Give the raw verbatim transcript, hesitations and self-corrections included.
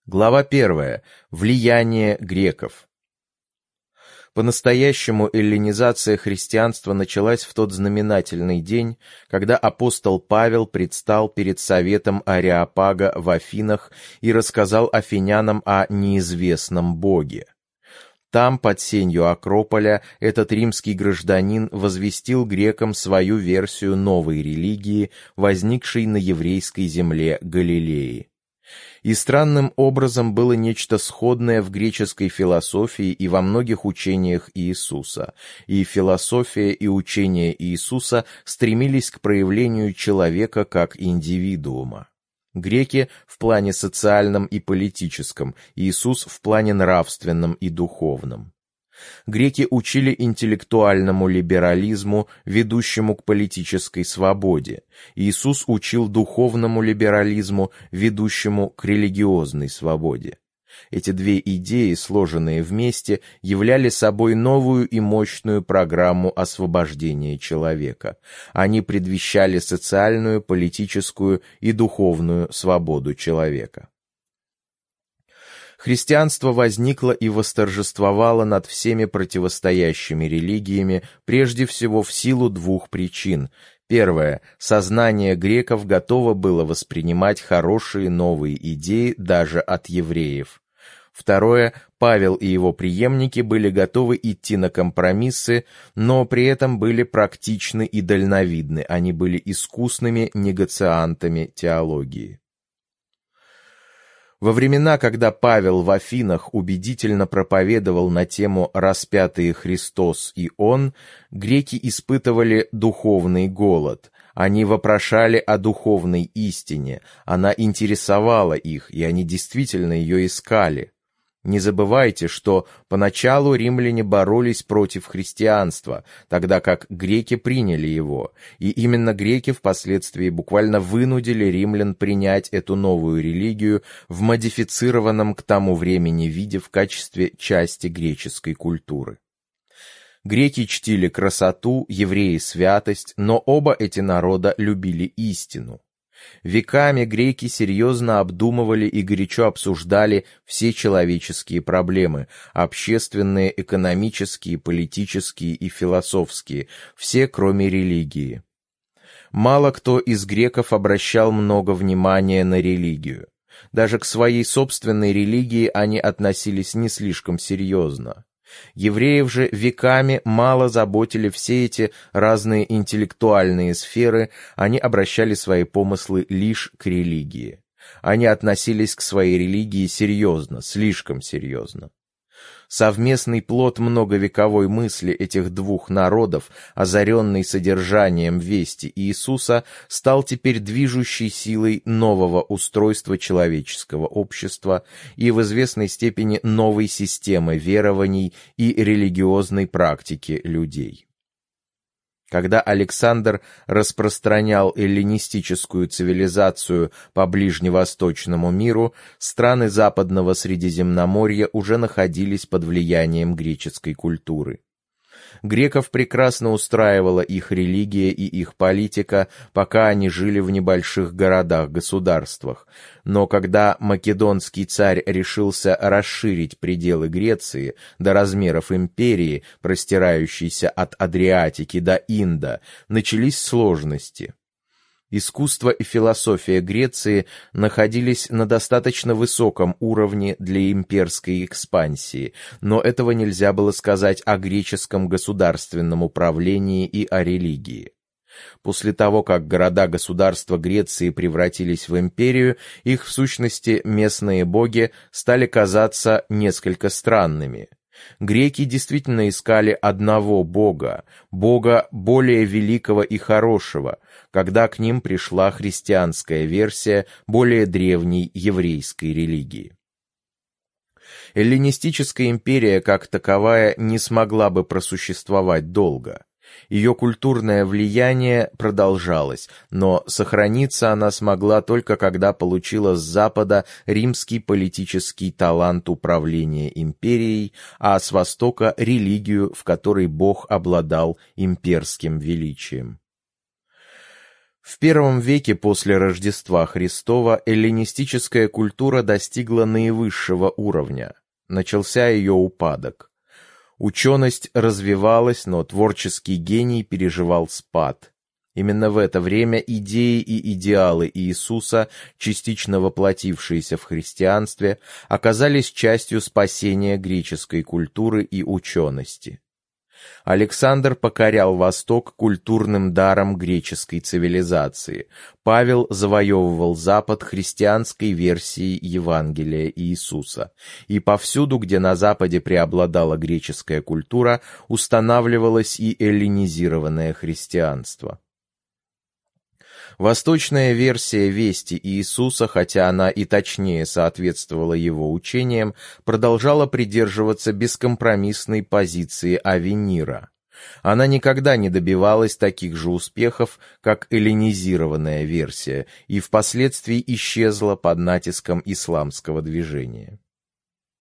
Глава первая. Влияние греков. По-настоящему эллинизация христианства началась в тот знаменательный день, когда апостол Павел предстал перед советом Ареопага в Афинах и рассказал афинянам о неизвестном боге. Там, под сенью Акрополя, этот римский гражданин возвестил грекам свою версию новой религии, возникшей на еврейской земле Галилеи. И странным образом было нечто сходное в греческой философии и во многих учениях Иисуса. И философия, и учения Иисуса стремились к проявлению человека как индивидуума. Греки в плане социальном и политическом, Иисус в плане нравственном и духовном. Греки учили интеллектуальному либерализму, ведущему к политической свободе. Иисус учил духовному либерализму, ведущему к религиозной свободе. Эти две идеи, сложенные вместе, являли собой новую и мощную программу освобождения человека. Они предвещали социальную, политическую и духовную свободу человека. Христианство возникло и восторжествовало над всеми противостоящими религиями, прежде всего в силу двух причин. Первое. Сознание греков готово было воспринимать хорошие новые идеи даже от евреев. Второе. Павел и его преемники были готовы идти на компромиссы, но при этом были практичны и дальновидны, они были искусными негациантами теологии. Во времена, когда Павел в Афинах убедительно проповедовал на тему «Распятый Христос и Он», греки испытывали духовный голод. Они вопрошали о духовной истине, она интересовала их, и они действительно ее искали. Не забывайте, что поначалу римляне боролись против христианства, тогда как греки приняли его, и именно греки впоследствии буквально вынудили римлян принять эту новую религию в модифицированном к тому времени виде в качестве части греческой культуры. Греки чтили красоту, евреи — святость, но оба эти народа любили истину. Веками греки серьезно обдумывали и горячо обсуждали все человеческие проблемы – общественные, экономические, политические и философские, все кроме религии. Мало кто из греков обращал много внимания на религию. Даже к своей собственной религии они относились не слишком серьезно. Евреев же веками мало заботили все эти разные интеллектуальные сферы, они обращали свои помыслы лишь к религии. Они относились к своей религии серьезно, слишком серьезно. Совместный плод многовековой мысли этих двух народов, озаренный содержанием вести Иисуса, стал теперь движущей силой нового устройства человеческого общества и в известной степени новой системы верований и религиозной практики людей. Когда Александр распространял эллинистическую цивилизацию по ближневосточному миру, страны Западного Средиземноморья уже находились под влиянием греческой культуры. Греков прекрасно устраивала их религия и их политика, пока они жили в небольших городах-государствах. Но когда македонский царь решился расширить пределы Греции до размеров империи, простирающейся от Адриатики до Инда, начались сложности. Искусство и философия Греции находились на достаточно высоком уровне для имперской экспансии, но этого нельзя было сказать о греческом государственном управлении и о религии. После того, как города-государства Греции превратились в империю, их в сущности местные боги стали казаться несколько странными. Греки действительно искали одного бога, бога более великого и хорошего, когда к ним пришла христианская версия более древней еврейской религии. Эллинистическая империя как таковая не смогла бы просуществовать долго. Ее культурное влияние продолжалось, но сохраниться она смогла только когда получила с Запада римский политический талант управления империей, а с Востока — религию, в которой Бог обладал имперским величием. В первом веке после Рождества Христова эллинистическая культура достигла наивысшего уровня. Начался ее упадок. Ученость развивалась, но творческий гений переживал спад. Именно в это время идеи и идеалы Иисуса, частично воплотившиеся в христианстве, оказались частью спасения греческой культуры и учености. Александр покорял Восток культурным даром греческой цивилизации. Павел завоевывал Запад христианской версией Евангелия Иисуса. И повсюду, где на Западе преобладала греческая культура, устанавливалось и эллинизированное христианство. Восточная версия вести Иисуса, хотя она и точнее соответствовала его учениям, продолжала придерживаться бескомпромиссной позиции Авенира. Она никогда не добивалась таких же успехов, как эллинизированная версия, и впоследствии исчезла под натиском исламского движения.